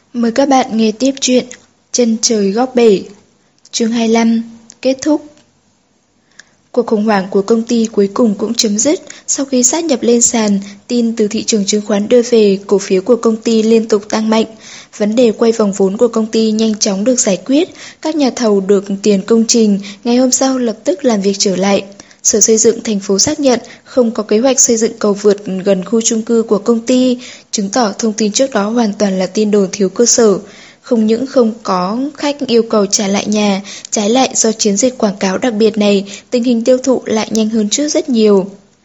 Mời các bạn nghe tiếp chuyện Chân trời góc bể. Chương 25. Kết thúc. Cuộc khủng hoảng của công ty cuối cùng cũng chấm dứt. Sau khi sát nhập lên sàn, tin từ thị trường chứng khoán đưa về, cổ phiếu của công ty liên tục tăng mạnh. Vấn đề quay vòng vốn của công ty nhanh chóng được giải quyết. Các nhà thầu được tiền công trình, ngày hôm sau lập tức làm việc trở lại. Sở Xây dựng thành phố xác nhận không có kế hoạch xây dựng cầu vượt gần khu chung cư của công ty, chứng tỏ thông tin trước đó hoàn toàn là tin đồn thiếu cơ sở. Không những không có khách yêu cầu trả lại nhà, trái lại do chiến dịch quảng cáo đặc biệt này, tình hình tiêu thụ lại nhanh hơn trước rất nhiều.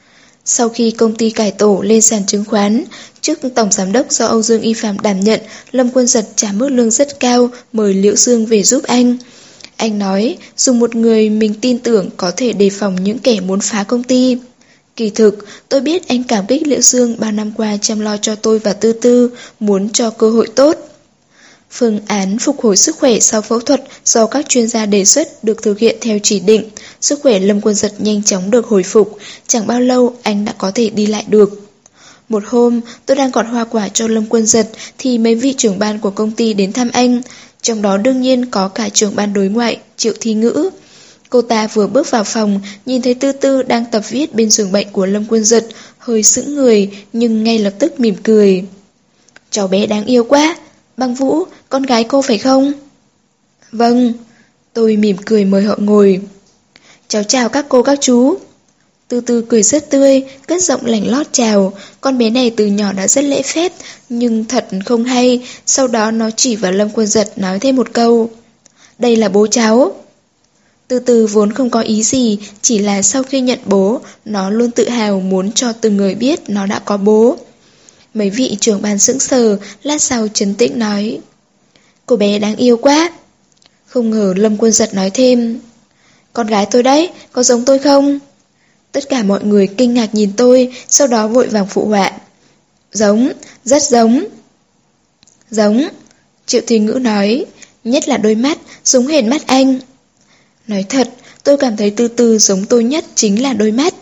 Sau khi công ty cải tổ lên sàn chứng khoán, chức tổng giám đốc do Âu Dương Y Phạm đảm nhận, Lâm Quân Giật trả mức lương rất cao, mời Liễu Dương về giúp anh. Anh nói, dùng một người mình tin tưởng có thể đề phòng những kẻ muốn phá công ty. Kỳ thực, tôi biết anh cảm kích Liễu Dương 3 năm qua chăm lo cho tôi và Tư Tư, muốn cho cơ hội tốt. Phương án phục hồi sức khỏe sau phẫu thuật do các chuyên gia đề xuất được thực hiện theo chỉ định. Sức khỏe Lâm Quân Giật nhanh chóng được hồi phục, chẳng bao lâu anh đã có thể đi lại được. Một hôm, tôi đang gọt hoa quả cho Lâm Quân Giật thì mấy vị trưởng ban của công ty đến thăm anh. Trong đó đương nhiên có cả trưởng ban đối ngoại, Triệu Thi Ngữ. Cô ta vừa bước vào phòng, nhìn thấy Tư Tư đang tập viết bên giường bệnh của Lâm Quân Giật, hơi sững người nhưng ngay lập tức mỉm cười. Cháu bé đáng yêu quá, Băng Vũ, con gái cô phải không? Vâng, tôi mỉm cười mời họ ngồi. Cháu chào các cô các chú. Tư Tư cười rất tươi, cất giọng lảnh lót chào. Con bé này từ nhỏ đã rất lễ phép, nhưng thật không hay. Sau đó nó chỉ vào Lâm Quân Giật nói thêm một câu. Đây là bố cháu. Tư Tư vốn không có ý gì, chỉ là sau khi nhận bố, nó luôn tự hào muốn cho từng người biết nó đã có bố. Mấy vị trưởng ban sững sờ, lát sau trấn tĩnh nói. Cô bé đáng yêu quá. Không ngờ Lâm Quân Giật nói thêm. Con gái tôi đấy, có giống tôi không? Tất cả mọi người kinh ngạc nhìn tôi, sau đó vội vàng phụ họa. Giống, rất giống. Giống, Triệu Thùy Ngữ nói, nhất là đôi mắt, giống hệt mắt anh. Nói thật, tôi cảm thấy Tư Tư giống tôi nhất chính là đôi mắt.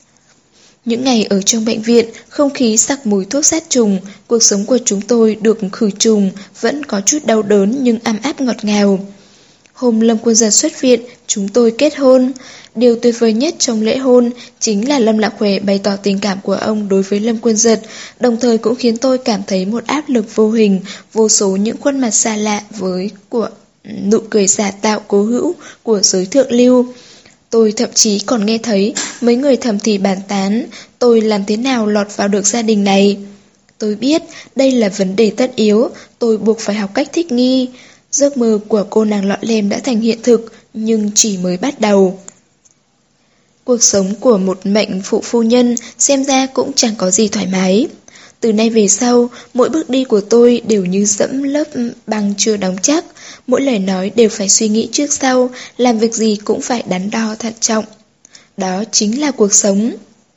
Những ngày ở trong bệnh viện, không khí sặc mùi thuốc sát trùng, cuộc sống của chúng tôi được khử trùng, vẫn có chút đau đớn nhưng ấm áp ngọt ngào. Hôm Lâm Quân Giật xuất viện, chúng tôi kết hôn. Điều tuyệt vời nhất trong lễ hôn chính là Lâm Lạc Khỏe bày tỏ tình cảm của ông đối với Lâm Quân Giật, đồng thời cũng khiến tôi cảm thấy một áp lực vô hình, vô số những khuôn mặt xa lạ với của nụ cười giả tạo cố hữu của giới thượng lưu. Tôi thậm chí còn nghe thấy mấy người thầm thì bàn tán tôi làm thế nào lọt vào được gia đình này. Tôi biết đây là vấn đề tất yếu, tôi buộc phải học cách thích nghi. Giấc mơ của cô nàng lọ lem đã thành hiện thực, nhưng chỉ mới bắt đầu. Cuộc sống của một mệnh phụ phu nhân xem ra cũng chẳng có gì thoải mái. Từ nay về sau, mỗi bước đi của tôi đều như dẫm lớp băng chưa đóng chắc. Mỗi lời nói đều phải suy nghĩ trước sau, làm việc gì cũng phải đắn đo thận trọng. Đó chính là cuộc sống.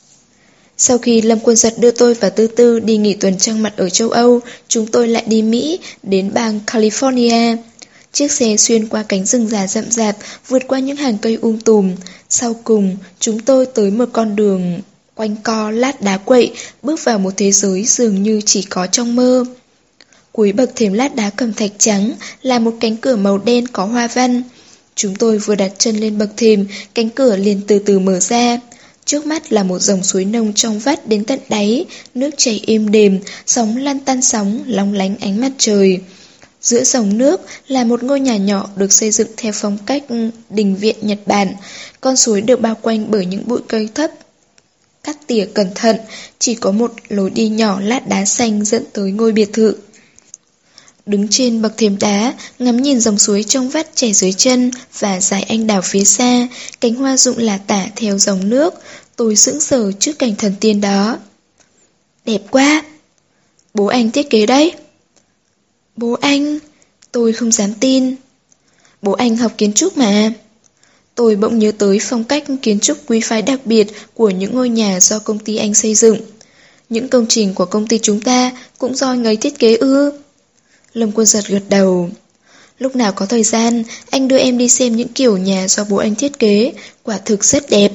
Sau khi Lâm Quân Giật đưa tôi và Tư Tư đi nghỉ tuần trăng mật ở châu Âu, chúng tôi lại đi Mỹ, đến bang California. Chiếc xe xuyên qua cánh rừng già rậm rạp, vượt qua những hàng cây tùm. Sau cùng, chúng tôi tới một con đường quanh co lát đá quậy, bước vào một thế giới dường như chỉ có trong mơ. Cuối bậc thềm lát đá cẩm thạch trắng là một cánh cửa màu đen có hoa văn. Chúng tôi vừa đặt chân lên bậc thềm, cánh cửa liền từ từ mở ra. Trước mắt là một dòng suối nông trong vắt đến tận đáy, nước chảy êm đềm, sóng lăn tăn sóng, lóng lánh ánh mặt trời. Giữa dòng nước là một ngôi nhà nhỏ được xây dựng theo phong cách đình viện Nhật Bản. Con suối được bao quanh bởi những bụi cây thấp. Cắt tỉa cẩn thận, chỉ có một lối đi nhỏ lát đá xanh dẫn tới ngôi biệt thự. Đứng trên bậc thềm đá, ngắm nhìn dòng suối trong vắt chảy dưới chân và dải anh đào phía xa, cánh hoa rụng lả tả theo dòng nước. Tôi sững sờ trước cảnh thần tiên đó. Đẹp quá! Bố anh thiết kế đấy. Bố anh? Tôi không dám tin. Bố anh học kiến trúc mà. Tôi bỗng nhớ tới phong cách kiến trúc quý phái đặc biệt của những ngôi nhà do công ty anh xây dựng. Những công trình của công ty chúng ta cũng do anh ấy thiết kế ư? Lâm Quân Giật gật đầu. Lúc nào có thời gian, anh đưa em đi xem những kiểu nhà do bố anh thiết kế, quả thực rất đẹp.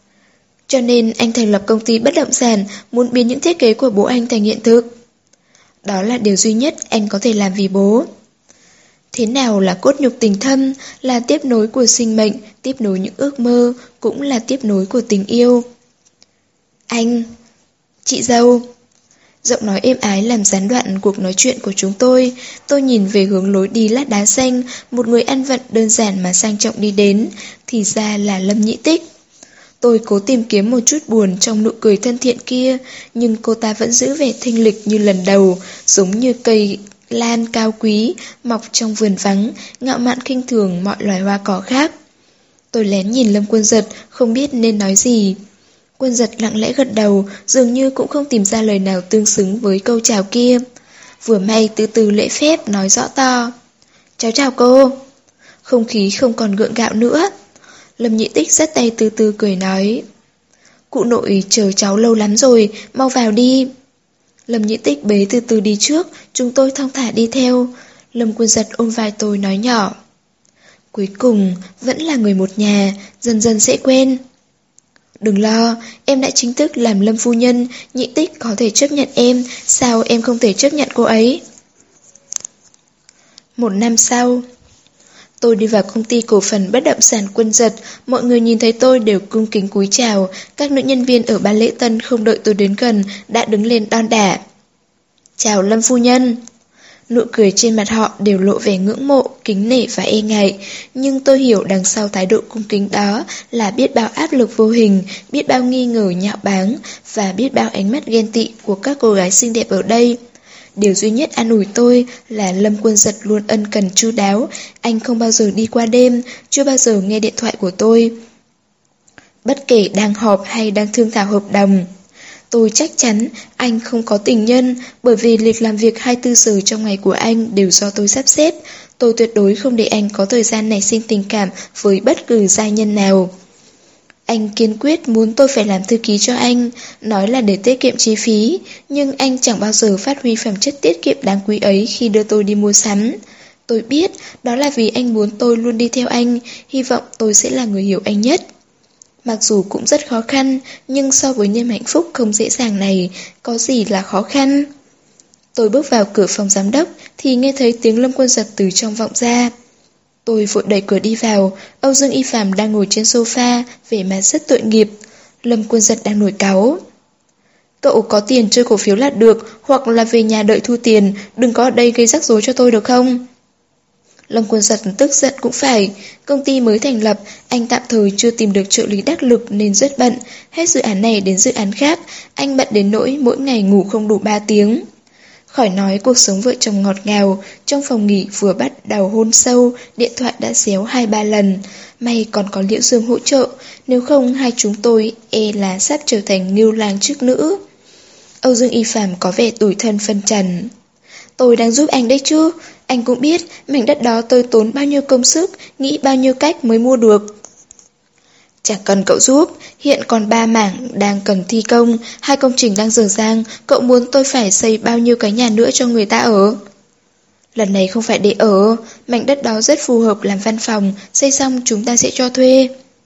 Cho nên anh thành lập công ty bất động sản, muốn biến những thiết kế của bố anh thành hiện thực. Đó là điều duy nhất anh có thể làm vì bố. Thế nào là cốt nhục tình thâm, là tiếp nối của sinh mệnh, tiếp nối những ước mơ, cũng là tiếp nối của tình yêu. Anh, chị dâu. Giọng nói êm ái làm gián đoạn cuộc nói chuyện của chúng tôi. Tôi nhìn về hướng lối đi lát đá xanh, một người ăn vận đơn giản mà sang trọng đi đến, thì ra là Lâm Nhĩ Tích. Tôi cố tìm kiếm một chút buồn trong nụ cười thân thiện kia, nhưng cô ta vẫn giữ vẻ thanh lịch như lần đầu, giống như cây lan cao quý, mọc trong vườn vắng, ngạo mạn khinh thường mọi loài hoa cỏ khác. Tôi lén nhìn Lâm Quân Giật, không biết nên nói gì. Quân Giật lặng lẽ gật đầu, dường như cũng không tìm ra lời nào tương xứng với câu chào kia. Vừa may từ từ lễ phép nói rõ to. Cháu chào cô. Không khí không còn gượng gạo nữa. Lâm Nhĩ Tích dắt tay từ từ cười nói. Cụ nội chờ cháu lâu lắm rồi, mau vào đi. Lâm Nhĩ Tích bế từ từ đi trước, chúng tôi thong thả đi theo. Lâm Quân Giật ôm vai tôi nói nhỏ. Cuối cùng, vẫn là người một nhà, dần dần sẽ quen. Đừng lo, em đã chính thức làm Lâm phu nhân, Nhĩ Tích có thể chấp nhận em, sao em không thể chấp nhận cô ấy? Một năm sau, tôi đi vào công ty cổ phần bất động sản Quân Giật, mọi người nhìn thấy tôi đều cung kính cúi chào, các nữ nhân viên ở ban lễ tân không đợi tôi đến gần, đã đứng lên đon đả. Chào Lâm phu nhân. Nụ cười trên mặt họ đều lộ vẻ ngưỡng mộ, kính nể và e ngại, nhưng tôi hiểu đằng sau thái độ cung kính đó là biết bao áp lực vô hình, biết bao nghi ngờ nhạo báng và biết bao ánh mắt ghen tị của các cô gái xinh đẹp ở đây. Điều duy nhất an ủi tôi là Lâm Quân Giật luôn ân cần chu đáo, anh không bao giờ đi qua đêm, chưa bao giờ nghe điện thoại của tôi. Bất kể đang họp hay đang thương thảo hợp đồng. Tôi chắc chắn anh không có tình nhân, bởi vì lịch làm việc 24 giờ trong ngày của anh đều do tôi sắp xếp. Tôi tuyệt đối không để anh có thời gian nảy sinh tình cảm với bất cứ giai nhân nào. Anh kiên quyết muốn tôi phải làm thư ký cho anh, nói là để tiết kiệm chi phí, nhưng anh chẳng bao giờ phát huy phẩm chất tiết kiệm đáng quý ấy khi đưa tôi đi mua sắm. Tôi biết đó là vì anh muốn tôi luôn đi theo anh, hy vọng tôi sẽ là người hiểu anh nhất. Mặc dù cũng rất khó khăn, nhưng so với niềm hạnh phúc không dễ dàng này, có gì là khó khăn? Tôi bước vào cửa phòng giám đốc thì nghe thấy tiếng Lâm Quân Giật từ trong vọng ra. Tôi vội đẩy cửa đi vào, Âu Dương Y Phạm đang ngồi trên sofa, vẻ mặt rất tội nghiệp. Lâm Quân Giật đang nổi cáu. Cậu có tiền chơi cổ phiếu là được, hoặc là về nhà đợi thu tiền, đừng có ở đây gây rắc rối cho tôi được không? Lâm Quân Giật tức giận cũng phải, công ty mới thành lập, anh tạm thời chưa tìm được trợ lý đắc lực nên rất bận, hết dự án này đến dự án khác, anh bận đến nỗi mỗi ngày ngủ không đủ 3 tiếng. Khỏi nói cuộc sống vợ chồng ngọt ngào, trong phòng nghỉ vừa bắt đầu hôn sâu, điện thoại đã réo 2-3 lần, may còn có Liễu Dương hỗ trợ, nếu không hai chúng tôi e là sắp trở thành ngưu lang trước nữ. Âu Dương Y Phạm có vẻ tủi thân phân trần. Tôi đang giúp anh đấy chứ, anh cũng biết mảnh đất đó tôi tốn bao nhiêu công sức, nghĩ bao nhiêu cách mới mua được. Chẳng cần cậu giúp, hiện còn 3 mảng đang cần thi công, 2 công trình đang dở dang, cậu muốn tôi phải xây bao nhiêu cái nhà nữa cho người ta ở? Lần này không phải để ở, mảnh đất đó rất phù hợp làm văn phòng, xây xong chúng ta sẽ cho thuê.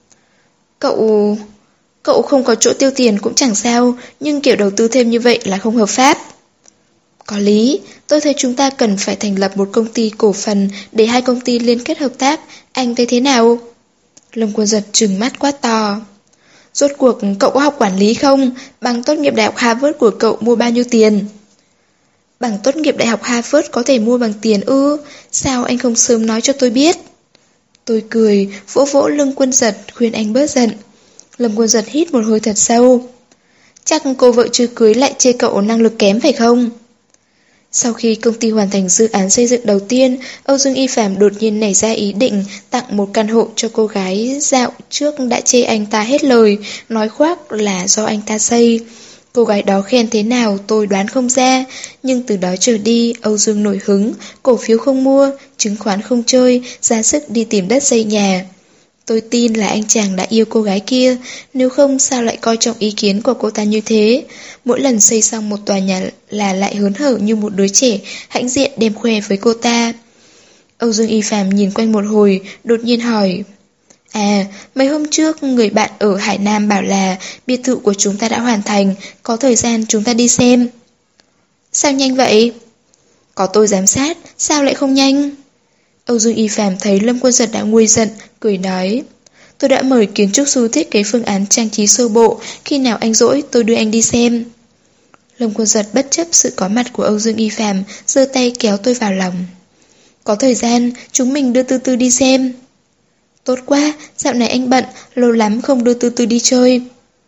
Cậu không có chỗ tiêu tiền cũng chẳng sao, nhưng kiểu đầu tư thêm như vậy là không hợp pháp. Có lý, tôi thấy chúng ta cần phải thành lập một công ty cổ phần để 2 công ty liên kết hợp tác, anh thấy thế nào? Lâm Quân Giật trừng mắt quá to. Rốt cuộc cậu có học quản lý không? Bằng tốt nghiệp đại học Harvard của cậu mua bao nhiêu tiền? Bằng tốt nghiệp đại học Harvard có thể mua bằng tiền ư? Sao anh không sớm nói cho tôi biết? Tôi cười, vỗ vỗ lưng Quân Giật, khuyên anh bớt giận. Lâm Quân Giật hít một hơi thật sâu. Chắc cô vợ chưa cưới lại chê cậu năng lực kém phải không? Sau khi công ty hoàn thành dự án xây dựng đầu tiên, Âu Dương Y Phạm đột nhiên nảy ra ý định tặng một căn hộ cho cô gái dạo trước đã chê anh ta hết lời, nói khoác là do anh ta xây. Cô gái đó khen thế nào tôi đoán không ra, nhưng từ đó trở đi Âu Dương nổi hứng, cổ phiếu không mua, chứng khoán không chơi, ra sức đi tìm đất xây nhà. Tôi tin là anh chàng đã yêu cô gái kia, nếu không sao lại coi trọng ý kiến của cô ta như thế. Mỗi lần xây xong một tòa nhà là lại hớn hở như một đứa trẻ, hãnh diện đem khoe với cô ta. Âu Dương Y Phạm nhìn quanh một hồi, đột nhiên hỏi. À, mấy hôm trước người bạn ở Hải Nam bảo là biệt thự của chúng ta đã hoàn thành, có thời gian chúng ta đi xem. Sao nhanh vậy? Có tôi giám sát, sao lại không nhanh? Âu Dương Y Phạm thấy Lâm Quân Giật đã nguôi giận, cười nói. Tôi đã mời kiến trúc sư thiết kế phương án trang trí sơ bộ, khi nào anh rỗi tôi đưa anh đi xem. Lâm Quân Giật bất chấp sự có mặt của Âu Dương Y Phạm, giơ tay kéo tôi vào lòng. Có thời gian, chúng mình đưa Tư Tư đi xem. Tốt quá, dạo này anh bận, lâu lắm không đưa Tư Tư đi chơi.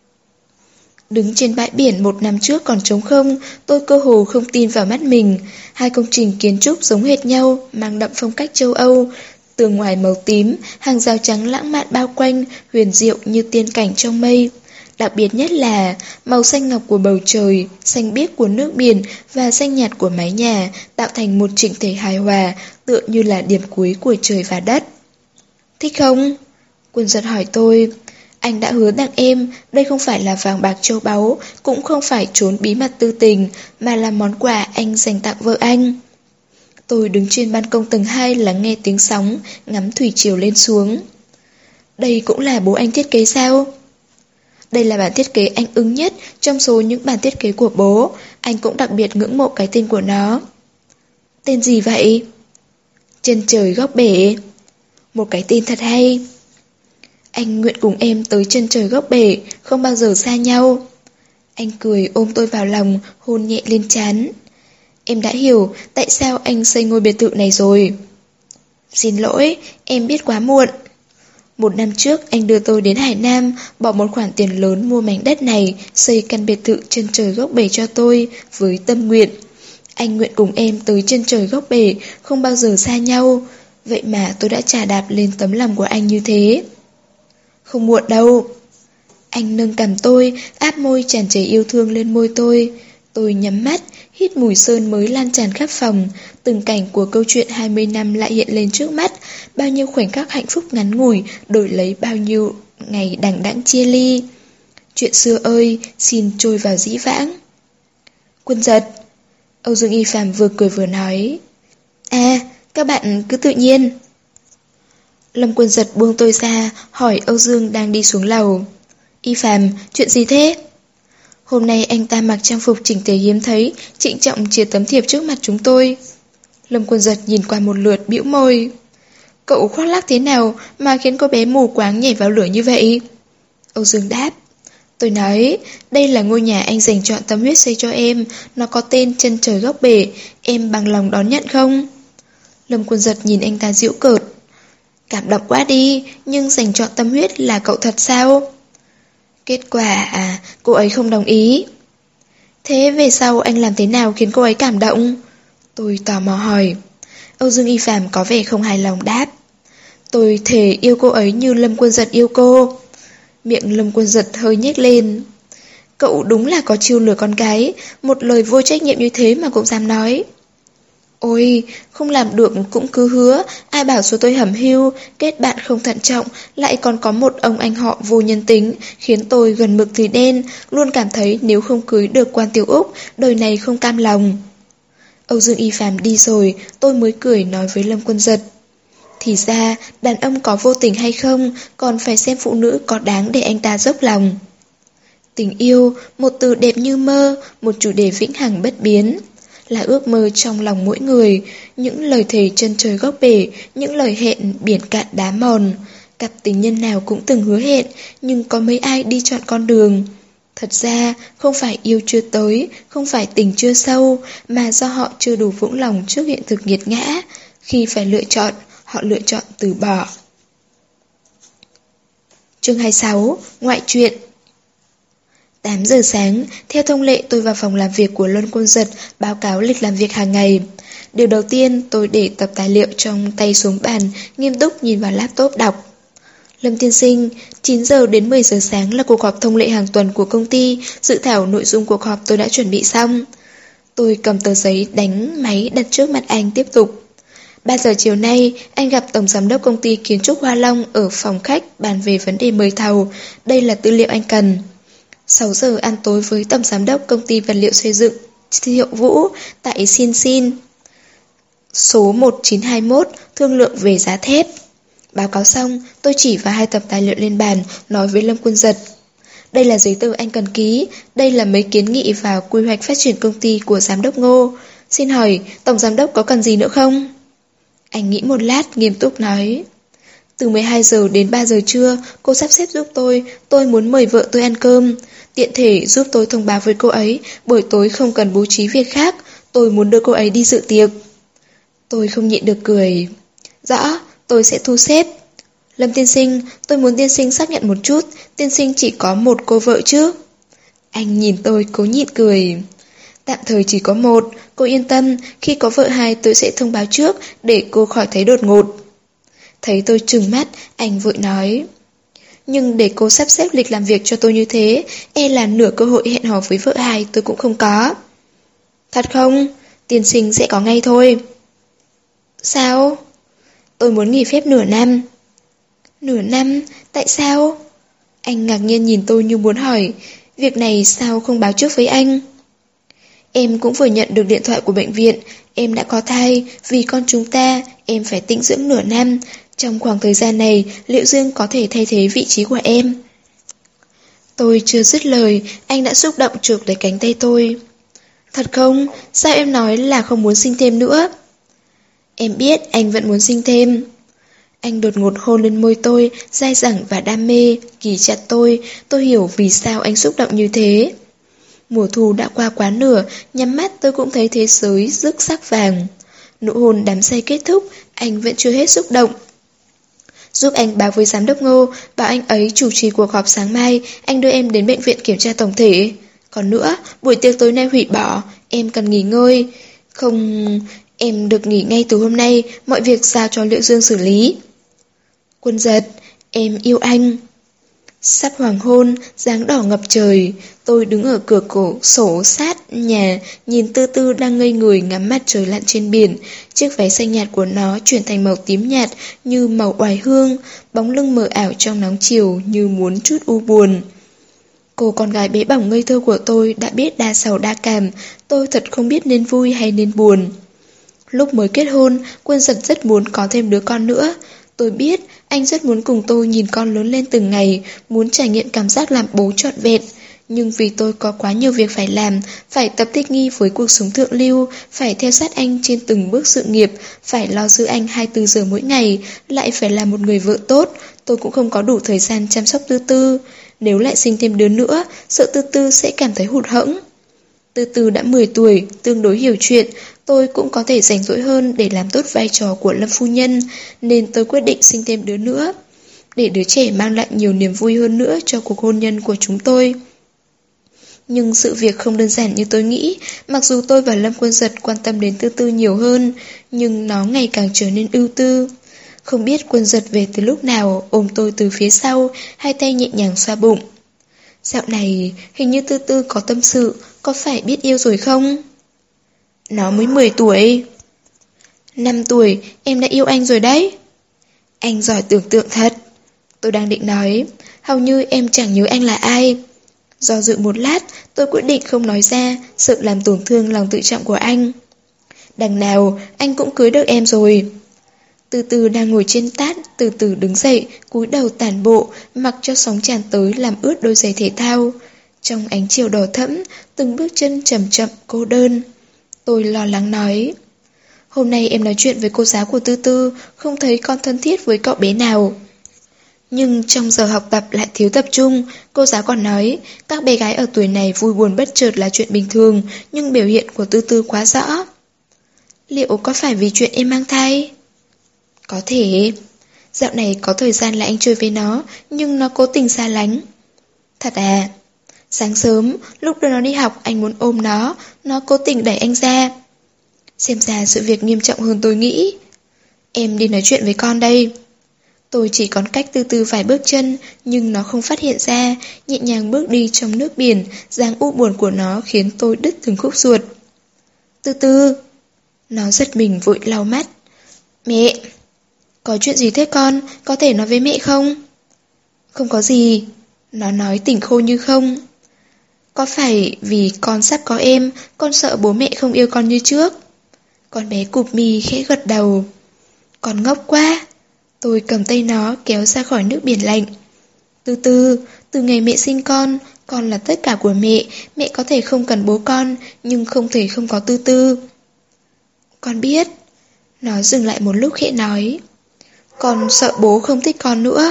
Đứng trên bãi biển một năm trước còn trống không, tôi cơ hồ không tin vào mắt mình. Hai công trình kiến trúc giống hệt nhau, mang đậm phong cách châu Âu. Tường ngoài màu tím, hàng rào trắng lãng mạn bao quanh, huyền diệu như tiên cảnh trong mây. Đặc biệt nhất là màu xanh ngọc của bầu trời, xanh biếc của nước biển và xanh nhạt của mái nhà tạo thành một chỉnh thể hài hòa, tựa như là điểm cuối của trời và đất. Thích không? Quân Giật hỏi tôi. Anh đã hứa tặng em, đây không phải là vàng bạc châu báu, cũng không phải trốn bí mật tư tình, mà là món quà anh dành tặng vợ anh. Tôi đứng trên ban công tầng 2 lắng nghe tiếng sóng, ngắm thủy triều lên xuống. Đây cũng là bố anh thiết kế sao? Đây là bản thiết kế anh ưng nhất trong số những bản thiết kế của bố, anh cũng đặc biệt ngưỡng mộ cái tên của nó. Tên gì vậy? Chân trời góc bể. Một cái tên thật hay. Anh nguyện cùng em tới chân trời góc bể, không bao giờ xa nhau. Anh cười ôm tôi vào lòng, hôn nhẹ lên trán. Em đã hiểu tại sao anh xây ngôi biệt thự này rồi. Xin lỗi, em biết quá muộn. Một năm trước anh đưa tôi đến Hải Nam, bỏ một khoản tiền lớn mua mảnh đất này, xây căn biệt thự chân trời góc bể cho tôi, với tâm nguyện. Anh nguyện cùng em tới chân trời góc bể, không bao giờ xa nhau. Vậy mà tôi đã chà đạp lên tấm lòng của anh như thế. Không muộn đâu. Anh nâng cằm tôi, áp môi tràn trề yêu thương lên môi tôi. Tôi nhắm mắt, hít mùi sơn mới lan tràn khắp phòng. Từng cảnh của câu chuyện 20 năm lại hiện lên trước mắt. Bao nhiêu khoảnh khắc hạnh phúc ngắn ngủi đổi lấy bao nhiêu ngày đằng đẵng chia ly. Chuyện xưa ơi, xin trôi vào dĩ vãng. Quân Giật. Âu Dương Y Phạm vừa cười vừa nói. À, các bạn cứ tự nhiên. Lâm Quân Giật buông tôi ra, hỏi Âu Dương đang đi xuống lầu. Y Phạm, chuyện gì thế? Hôm nay anh ta mặc trang phục chỉnh tề hiếm thấy, trịnh trọng chia tấm thiệp trước mặt chúng tôi. Lâm Quân Giật nhìn qua một lượt bĩu môi. Cậu khoác lác thế nào mà khiến cô bé mù quáng nhảy vào lửa như vậy? Âu Dương đáp. Tôi nói, đây là ngôi nhà anh dành trọn tâm huyết xây cho em, nó có tên chân trời góc bể, em bằng lòng đón nhận không? Lâm Quân Giật nhìn anh ta giễu cợt. Cảm động quá đi, nhưng dành trọn tâm huyết là cậu thật sao? Kết quả cô ấy không đồng ý. Thế về sau anh làm thế nào khiến cô ấy cảm động? Tôi tò mò hỏi. Âu Dương Y Phạm có vẻ không hài lòng đáp. Tôi thề yêu cô ấy như Lâm Quân Giật yêu cô. Miệng Lâm Quân Giật hơi nhếch lên. Cậu đúng là có chiêu lừa con gái, một lời vô trách nhiệm như thế mà cũng dám nói. Ôi, không làm được cũng cứ hứa, ai bảo số tôi hẩm hiu, kết bạn không thận trọng, lại còn có một ông anh họ vô nhân tính, khiến tôi gần mực thì đen, luôn cảm thấy nếu không cưới được Quan Tiểu Úc, đời này không cam lòng. Âu Dương Y Phạm đi rồi, tôi mới cười nói với Lâm Quân Giật. Thì ra, đàn ông có vô tình hay không, còn phải xem phụ nữ có đáng để anh ta dốc lòng. Tình yêu, một từ đẹp như mơ, một chủ đề vĩnh hằng bất biến. Là ước mơ trong lòng mỗi người, những lời thề chân trời góc bể, những lời hẹn biển cạn đá mòn. Cặp tình nhân nào cũng từng hứa hẹn, nhưng có mấy ai đi chọn con đường. Thật ra, không phải yêu chưa tới, không phải tình chưa sâu, mà do họ chưa đủ vững lòng trước hiện thực nghiệt ngã. Khi phải lựa chọn, họ lựa chọn từ bỏ. Chương 26, Ngoại truyện. 8 giờ sáng, theo thông lệ tôi vào phòng làm việc của Lâm Quân Giật báo cáo lịch làm việc hàng ngày. Điều đầu tiên tôi để tập tài liệu trong tay xuống bàn, nghiêm túc nhìn vào laptop đọc. Lâm tiên sinh, 9 giờ đến 10 giờ sáng là cuộc họp thông lệ hàng tuần của công ty, dự thảo nội dung cuộc họp tôi đã chuẩn bị xong. Tôi cầm tờ giấy đánh máy đặt trước mặt anh tiếp tục. 3 giờ chiều nay, anh gặp Tổng Giám đốc Công ty Kiến trúc Hoa Long ở phòng khách bàn về vấn đề mời thầu. Đây là tư liệu anh cần. 6 giờ ăn tối với Tổng Giám đốc Công ty Vật liệu Xây dựng Thiệu Vũ tại Xin Xin. Số 1921, thương lượng về giá thép. Báo cáo xong, tôi chỉ vào 2 tập tài liệu lên bàn, nói với Lâm Quân Giật. Đây là giấy tờ anh cần ký, đây là mấy kiến nghị vào quy hoạch phát triển công ty của Giám đốc Ngô. Xin hỏi, Tổng Giám đốc có cần gì nữa không? Anh nghĩ một lát, nghiêm túc nói. Từ 12 giờ đến 3 giờ trưa, cô sắp xếp giúp tôi muốn mời vợ tôi ăn cơm. Tiện thể giúp tôi thông báo với cô ấy, buổi tối không cần bố trí việc khác, tôi muốn đưa cô ấy đi dự tiệc. Tôi không nhịn được cười. Rõ, tôi sẽ thu xếp. Lâm tiên sinh, tôi muốn tiên sinh xác nhận một chút, tiên sinh chỉ có một cô vợ chứ? Anh nhìn tôi cố nhịn cười. Tạm thời chỉ có một, cô yên tâm, khi có vợ hai tôi sẽ thông báo trước để cô khỏi thấy đột ngột. Thấy tôi trừng mắt, anh vội nói. Nhưng để cô sắp xếp lịch làm việc cho tôi như thế, e là nửa cơ hội hẹn hò với vợ hai tôi cũng không có. Thật không? Tiên sinh sẽ có ngay thôi. Sao? Tôi muốn nghỉ phép nửa năm. Nửa năm? Tại sao? Anh ngạc nhiên nhìn tôi như muốn hỏi, việc này sao không báo trước với anh? Em cũng vừa nhận được điện thoại của bệnh viện, em đã có thai, vì con chúng ta, em phải tĩnh dưỡng nửa năm. Trong khoảng thời gian này, Liệu Dương có thể thay thế vị trí của em? Tôi chưa dứt lời, anh đã xúc động chụp lấy cánh tay tôi. Thật không? Sao em nói là không muốn sinh thêm nữa? Em biết anh vẫn muốn sinh thêm. Anh đột ngột hôn lên môi tôi, dai dẳng và đam mê, ghì chặt tôi hiểu vì sao anh xúc động như thế. Mùa thu đã qua quá nửa, nhắm mắt tôi cũng thấy thế giới rực sắc vàng. Nụ hôn đắm say kết thúc, anh vẫn chưa hết xúc động. Giúp anh báo với giám đốc Ngô, bảo anh ấy chủ trì cuộc họp sáng mai, anh đưa em đến bệnh viện kiểm tra tổng thể. Còn nữa, buổi tiệc tối nay hủy bỏ, em cần nghỉ ngơi. Không, em được nghỉ ngay từ hôm nay, mọi việc giao cho Liệu Dương xử lý. Quân Giật, em yêu anh. Sắp hoàng hôn, dáng đỏ ngập trời, tôi đứng ở cửa cổ sổ sát nhà, nhìn Tư Tư đang ngây người ngắm mặt trời lặn trên biển. Chiếc váy xanh nhạt của nó chuyển thành màu tím nhạt như màu oải hương, bóng lưng mờ ảo trong nắng chiều như muốn chút u buồn. Cô con gái bé bỏng ngây thơ của tôi đã biết đa sầu đa cảm, tôi thật không biết nên vui hay nên buồn. Lúc mới kết hôn, Quân Giật rất muốn có thêm đứa con nữa. Tôi biết anh rất muốn cùng tôi nhìn con lớn lên từng ngày, muốn trải nghiệm cảm giác làm bố trọn vẹn. Nhưng vì tôi có quá nhiều việc phải làm, phải tập thích nghi với cuộc sống thượng lưu, phải theo sát anh trên từng bước sự nghiệp, phải lo giữ anh 24 giờ mỗi ngày, lại phải là một người vợ tốt, tôi cũng không có đủ thời gian chăm sóc Tư Tư. Nếu lại sinh thêm đứa nữa, sợ Tư Tư sẽ cảm thấy hụt hẫng. Tư Tư đã 10 tuổi, tương đối hiểu chuyện, tôi cũng có thể rảnh rỗi hơn để làm tốt vai trò của Lâm phu nhân, nên tôi quyết định sinh thêm đứa nữa, để đứa trẻ mang lại nhiều niềm vui hơn nữa cho cuộc hôn nhân của chúng tôi. Nhưng sự việc không đơn giản như tôi nghĩ, mặc dù tôi và Lâm Quân Giật quan tâm đến Tư Tư nhiều hơn, nhưng nó ngày càng trở nên ưu tư. Không biết Quân Giật về từ lúc nào, ôm tôi từ phía sau, hai tay nhẹ nhàng xoa bụng. Dạo này, hình như Tư Tư có tâm sự, có phải biết yêu rồi không? Nó mới 10 tuổi. 5 tuổi, em đã yêu anh rồi đấy. Anh giỏi tưởng tượng thật. Tôi đang định nói, hầu như em chẳng nhớ anh là ai. Do dự một lát, tôi quyết định không nói ra, sợ làm tổn thương lòng tự trọng của anh. Đằng nào, anh cũng cưới được em rồi. Từ từ đang ngồi trên tát, từ từ đứng dậy, cúi đầu tản bộ, mặc cho sóng tràn tới làm ướt đôi giày thể thao. Trong ánh chiều đỏ thẫm, từng bước chân chậm chậm cô đơn. Tôi lo lắng nói, hôm nay em nói chuyện với cô giáo của Tư Tư, không thấy con thân thiết với cậu bé nào. Nhưng trong giờ học tập lại thiếu tập trung, cô giáo còn nói, các bé gái ở tuổi này vui buồn bất chợt là chuyện bình thường, nhưng biểu hiện của Tư Tư quá rõ. Liệu có phải vì chuyện em mang thai? Có thể. Dạo này có thời gian là anh chơi với nó, nhưng nó cố tình xa lánh. Thật à? Sáng sớm, lúc đưa nó đi học anh muốn ôm nó cố tình đẩy anh ra. Xem ra sự việc nghiêm trọng hơn tôi nghĩ. Em đi nói chuyện với con đây. Tôi chỉ còn cách Tư Tư vài bước chân, nhưng nó không phát hiện ra, nhẹ nhàng bước đi trong nước biển, dáng u buồn của nó khiến tôi đứt từng khúc ruột. Tư Tư. Nó giật mình vội lau mắt. Mẹ. Có chuyện gì thế con, có thể nói với mẹ không? Không có gì. Nó nói tỉnh khô như không. Có phải vì con sắp có em, con sợ bố mẹ không yêu con như trước? Con bé cụp mi khẽ gật đầu. Con ngốc quá. Tôi cầm tay nó kéo ra khỏi nước biển lạnh. Từ từ, từ ngày mẹ sinh con là tất cả của mẹ có thể không cần bố con, nhưng không thể không có Tư Tư. Con biết. Nó dừng lại một lúc khẽ nói. Con sợ bố không thích con nữa.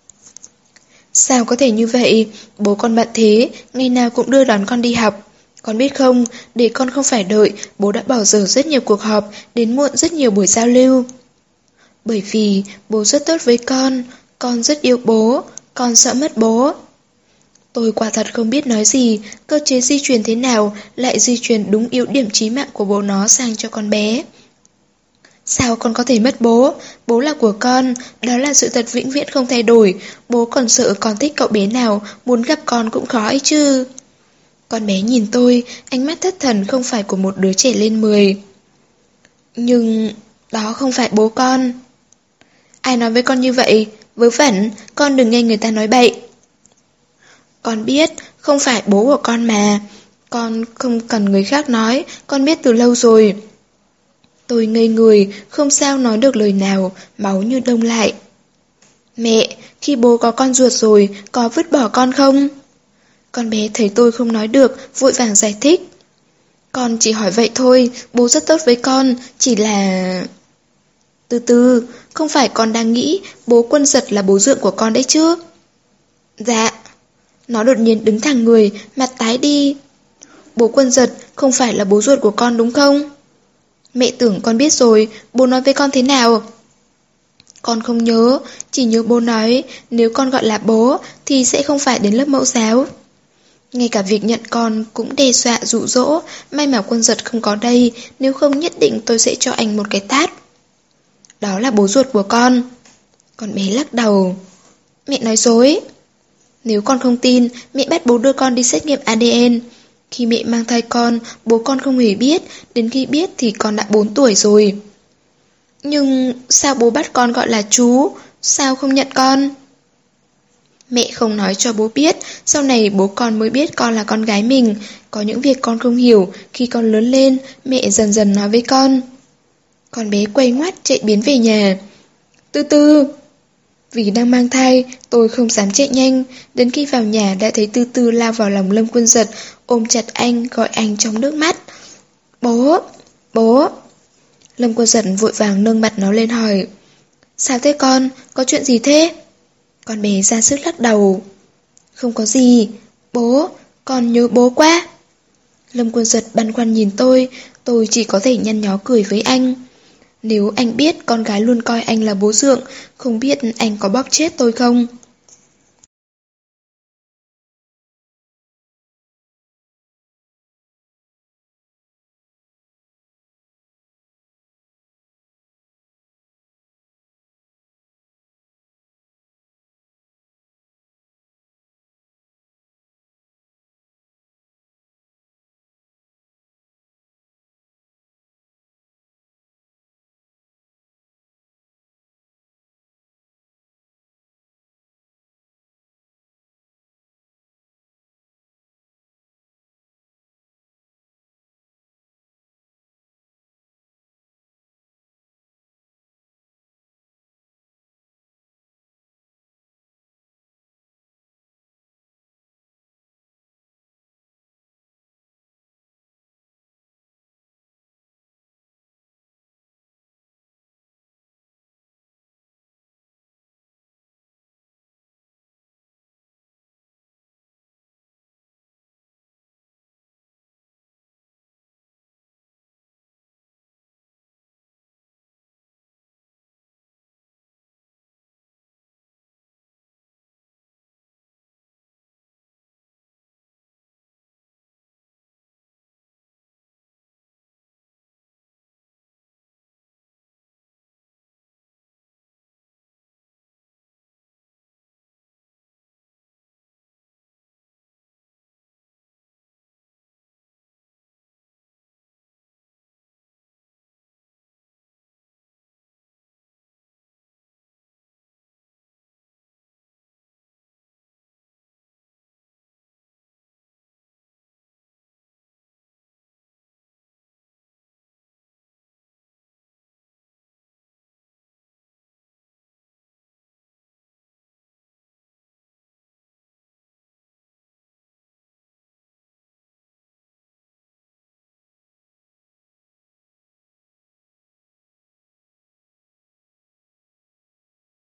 Sao có thể như vậy? Bố con bận thế, ngày nào cũng đưa đón con đi học. Con biết không, để con không phải đợi, bố đã bỏ dở rất nhiều cuộc họp, đến muộn rất nhiều buổi giao lưu. Bởi vì bố rất tốt với con rất yêu bố, con sợ mất bố. Tôi quả thật không biết nói gì, cơ chế di truyền thế nào lại di truyền đúng ưu điểm chí mạng của bố nó sang cho con bé. Sao con có thể mất bố? Bố là của con, đó là sự thật vĩnh viễn không thay đổi. Bố còn sợ con thích cậu bé nào, muốn gặp con cũng khó ấy chứ. Con bé nhìn tôi, ánh mắt thất thần không phải của một đứa trẻ lên 10. Nhưng đó không phải bố con. Ai nói với con như vậy? Vớ vẩn, con đừng nghe người ta nói bậy. Con biết, không phải bố của con mà. Con không cần người khác nói, con biết từ lâu rồi. Tôi ngây người, không sao nói được lời nào, máu như đông lại. Mẹ, khi bố có con ruột rồi, có vứt bỏ con không? Con bé thấy tôi không nói được, vội vàng giải thích. Con chỉ hỏi vậy thôi, bố rất tốt với con, chỉ là... Từ từ, không phải con đang nghĩ bố Quân Giật là bố dượng của con đấy chứ? Dạ. Nó đột nhiên đứng thẳng người, mặt tái đi. Bố Quân Giật không phải là bố ruột của con đúng không? Mẹ tưởng con biết rồi, bố nói với con thế nào? Con không nhớ, chỉ nhớ bố nói nếu con gọi là bố thì sẽ không phải đến lớp mẫu giáo. Ngay cả việc nhận con cũng đe dọa dụ dỗ, may mà Quân Giật không có đây, nếu không nhất định tôi sẽ cho anh một cái tát. Đó là bố ruột của con. Con bé lắc đầu. Mẹ nói dối. Nếu con không tin, mẹ bắt bố đưa con đi xét nghiệm ADN. Khi mẹ mang thai con, bố con không hề biết, đến khi biết thì con đã 4 tuổi rồi. Nhưng sao bố bắt con gọi là chú, sao không nhận con? Mẹ không nói cho bố biết, sau này bố con mới biết con là con gái mình. Có những việc con không hiểu, khi con lớn lên, mẹ dần dần nói với con. Con bé quay ngoắt chạy biến về nhà. Từ từ. Vì đang mang thai, tôi không dám chạy nhanh, đến khi vào nhà đã thấy Tư Tư lao vào lòng Lâm Quân Giật, ôm chặt anh, gọi anh trong nước mắt. Bố, bố. Lâm Quân Giật vội vàng nâng mặt nó lên hỏi. Sao thế con, có chuyện gì thế? Con bé ra sức lắc đầu. Không có gì, bố, con nhớ bố quá. Lâm Quân Giật băn khoăn nhìn tôi chỉ có thể nhăn nhó cười với anh. Nếu anh biết con gái luôn coi anh là bố dượng, không biết anh có bóp chết tôi không?